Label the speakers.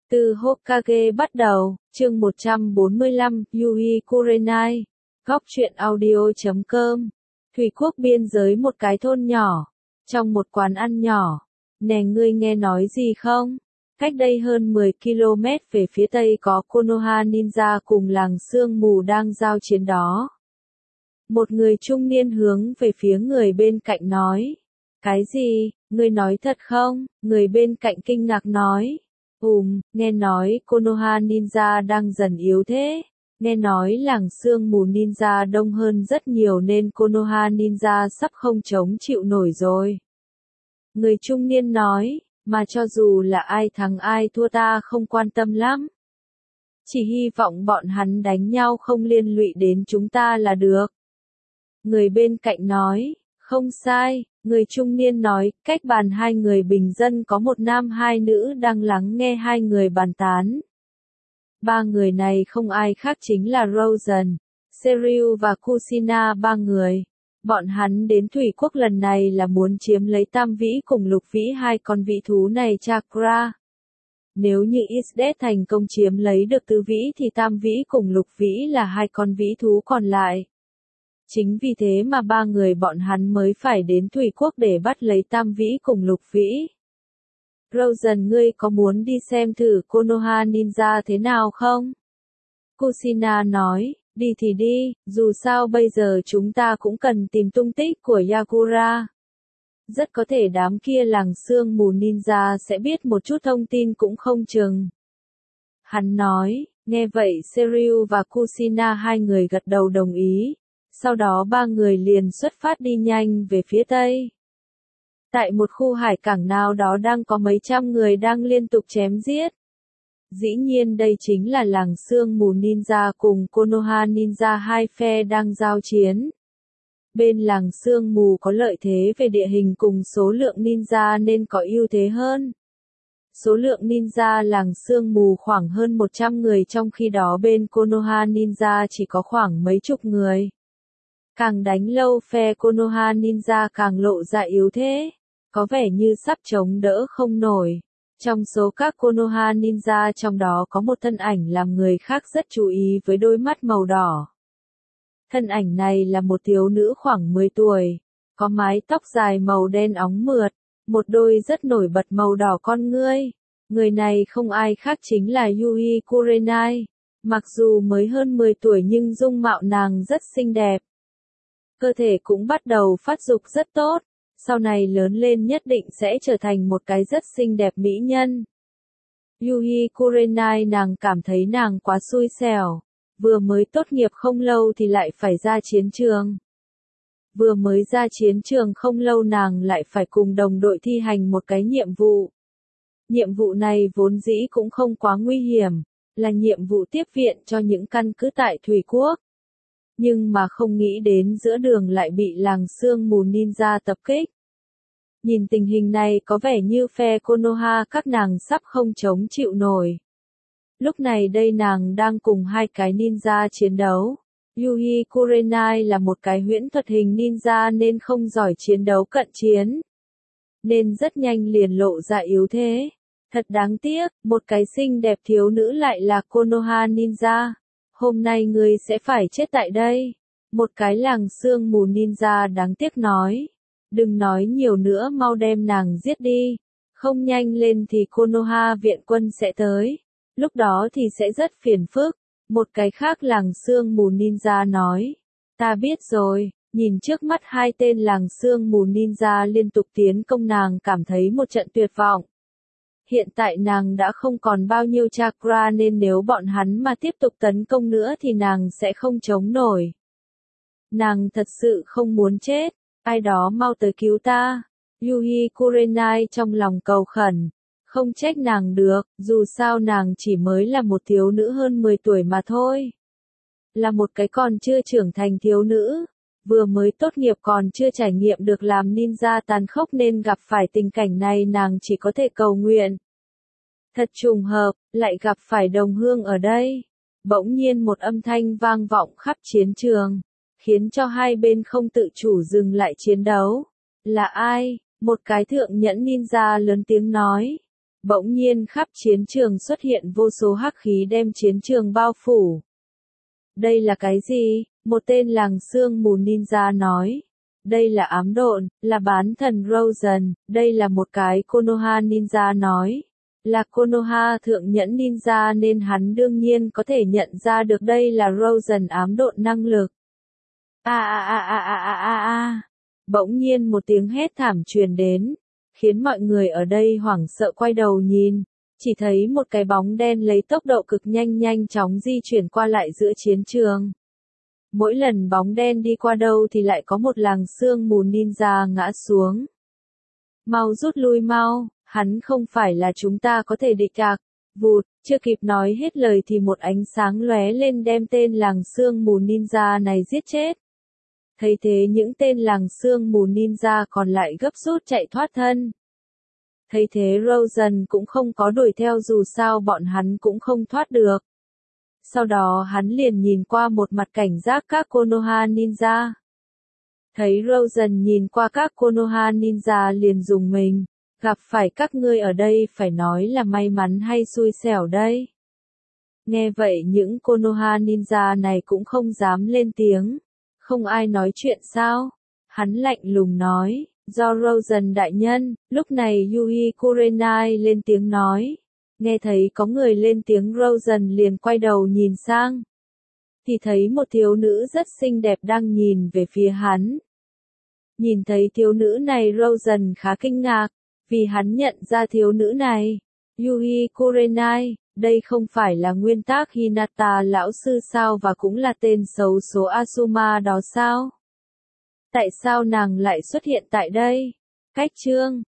Speaker 1: Từ Hokage bắt đầu, chương 145, Yui Kurenai, góc truyện audio.com. Thủy quốc biên giới một cái thôn nhỏ, trong một quán ăn nhỏ. Nè ngươi nghe nói gì không? Cách đây hơn 10 km về phía tây có Konoha Ninja cùng làng sương mù đang giao chiến đó. Một người trung niên hướng về phía người bên cạnh nói. Cái gì, ngươi nói thật không? Người bên cạnh kinh ngạc nói. Nghe nói Konoha Ninja đang dần yếu thế. Nghe nói làng sương mù ninja đông hơn rất nhiều nên Konoha Ninja sắp không chống chịu nổi rồi. Người trung niên nói, mà cho dù là ai thắng ai thua ta không quan tâm lắm. Chỉ hy vọng bọn hắn đánh nhau không liên lụy đến chúng ta là được. Người bên cạnh nói, không sai. Người trung niên nói, cách bàn hai người bình dân có một nam hai nữ đang lắng nghe hai người bàn tán. Ba người này không ai khác chính là Rosen, Seryu và Kushina ba người. Bọn hắn đến Thủy Quốc lần này là muốn chiếm lấy Tam Vĩ cùng Lục Vĩ hai con vĩ thú này Chakra. Nếu như Isdet thành công chiếm lấy được Tứ Vĩ thì Tam Vĩ cùng Lục Vĩ là hai con vĩ thú còn lại. Chính vì thế mà ba người bọn hắn mới phải đến Thủy Quốc để bắt lấy Tam Vĩ cùng Lục Vĩ. Rosen ngươi có muốn đi xem thử Konoha Ninja thế nào không? Kushina nói, đi thì đi, dù sao bây giờ chúng ta cũng cần tìm tung tích của Yakura. Rất có thể đám kia làng sương mù ninja sẽ biết một chút thông tin cũng không chừng. Hắn nói, nghe vậy Seryu và Kushina hai người gật đầu đồng ý. Sau đó ba người liền xuất phát đi nhanh về phía tây. Tại một khu hải cảng nào đó đang có mấy trăm người đang liên tục chém giết. Dĩ nhiên đây chính là làng sương mù ninja cùng Konoha Ninja hai phe đang giao chiến. Bên làng sương mù có lợi thế về địa hình cùng số lượng ninja nên có ưu thế hơn. Số lượng ninja làng sương mù khoảng hơn 100 người trong khi đó bên Konoha Ninja chỉ có khoảng mấy chục người. Càng đánh lâu phe Konoha Ninja càng lộ ra yếu thế, có vẻ như sắp chống đỡ không nổi. Trong số các Konoha Ninja trong đó có một thân ảnh làm người khác rất chú ý với đôi mắt màu đỏ. Thân ảnh này là một thiếu nữ khoảng 10 tuổi, có mái tóc dài màu đen óng mượt, một đôi rất nổi bật màu đỏ con ngươi. Người này không ai khác chính là Yui Kurenai. Mặc dù mới hơn 10 tuổi nhưng dung mạo nàng rất xinh đẹp. Cơ thể cũng bắt đầu phát dục rất tốt, sau này lớn lên nhất định sẽ trở thành một cái rất xinh đẹp mỹ nhân. Yui Kurenai nàng cảm thấy nàng quá xui xẻo, vừa mới tốt nghiệp không lâu thì lại phải ra chiến trường. Vừa mới ra chiến trường không lâu nàng lại phải cùng đồng đội thi hành một cái nhiệm vụ. Nhiệm vụ này vốn dĩ cũng không quá nguy hiểm, là nhiệm vụ tiếp viện cho những căn cứ tại Thủy Quốc. Nhưng mà không nghĩ đến giữa đường lại bị làng sương mù ninja tập kích. Nhìn tình hình này có vẻ như phe Konoha các nàng sắp không chống chịu nổi. Lúc này đây nàng đang cùng hai cái ninja chiến đấu. Yui Kurenai là một cái huyễn thuật hình ninja nên không giỏi chiến đấu cận chiến. Nên rất nhanh liền lộ ra yếu thế. Thật đáng tiếc, một cái xinh đẹp thiếu nữ lại là Konoha Ninja. Hôm nay ngươi sẽ phải chết tại đây. Một cái làng sương mù ninja đáng tiếc nói. Đừng nói nhiều nữa mau đem nàng giết đi. Không nhanh lên thì Konoha viện quân sẽ tới. Lúc đó thì sẽ rất phiền phức. Một cái khác làng sương mù ninja nói. Ta biết rồi, nhìn trước mắt hai tên làng sương mù ninja liên tục tiến công nàng cảm thấy một trận tuyệt vọng. Hiện tại nàng đã không còn bao nhiêu chakra nên nếu bọn hắn mà tiếp tục tấn công nữa thì nàng sẽ không chống nổi. Nàng thật sự không muốn chết, ai đó mau tới cứu ta. Yui Kurenai trong lòng cầu khẩn, không trách nàng được, dù sao nàng chỉ mới là một thiếu nữ hơn 10 tuổi mà thôi. Là một cái còn chưa trưởng thành thiếu nữ, vừa mới tốt nghiệp còn chưa trải nghiệm được làm ninja tàn khốc nên gặp phải tình cảnh này nàng chỉ có thể cầu nguyện. Thật trùng hợp, lại gặp phải đồng hương ở đây. Bỗng nhiên một âm thanh vang vọng khắp chiến trường, khiến cho hai bên không tự chủ dừng lại chiến đấu. Là ai? Một cái thượng nhẫn ninja lớn tiếng nói. Bỗng nhiên khắp chiến trường xuất hiện vô số hắc khí đem chiến trường bao phủ. Đây là cái gì? Một tên làng sương mù ninja nói. Đây là ám độn, là bán thần Rosen, đây là một cái Konoha ninja nói. Là Konoha thượng nhẫn ninja nên hắn đương nhiên có thể nhận ra được đây là Rosen ám độn năng lực. Bỗng nhiên một tiếng hét thảm truyền đến, khiến mọi người ở đây hoảng sợ quay đầu nhìn, chỉ thấy một cái bóng đen lấy tốc độ cực nhanh chóng di chuyển qua lại giữa chiến trường. Mỗi lần bóng đen đi qua đâu thì lại có một làng sương mù ninja ngã xuống. Mau rút lui mau, hắn không phải là chúng ta có thể địch đạc. Vụt, chưa kịp nói hết lời thì một ánh sáng lóe lên đem tên làng sương mù ninja này giết chết. Thấy thế những tên làng sương mù ninja còn lại gấp rút chạy thoát thân. Thấy thế Rosen cũng không có đuổi theo dù sao bọn hắn cũng không thoát được. Sau đó hắn liền nhìn qua một mặt cảnh giác các Konoha ninja. Thấy Rosen nhìn qua các Konoha ninja liền dùng mình, gặp phải các ngươi ở đây phải nói là may mắn hay xui xẻo đây. Nghe vậy những Konoha ninja này cũng không dám lên tiếng. Không ai nói chuyện sao? Hắn lạnh lùng nói, do Rosen đại nhân, lúc này Yui Kurenai lên tiếng nói. Nghe thấy có người lên tiếng Rosen liền quay đầu nhìn sang. Thì thấy một thiếu nữ rất xinh đẹp đang nhìn về phía hắn. Nhìn thấy thiếu nữ này Rosen khá kinh ngạc, vì hắn nhận ra thiếu nữ này. Yui Kurenai, đây không phải là nguyên tác Hinata lão sư sao và cũng là tên xấu số Asuma đó sao? Tại sao nàng lại xuất hiện tại đây? Cách chương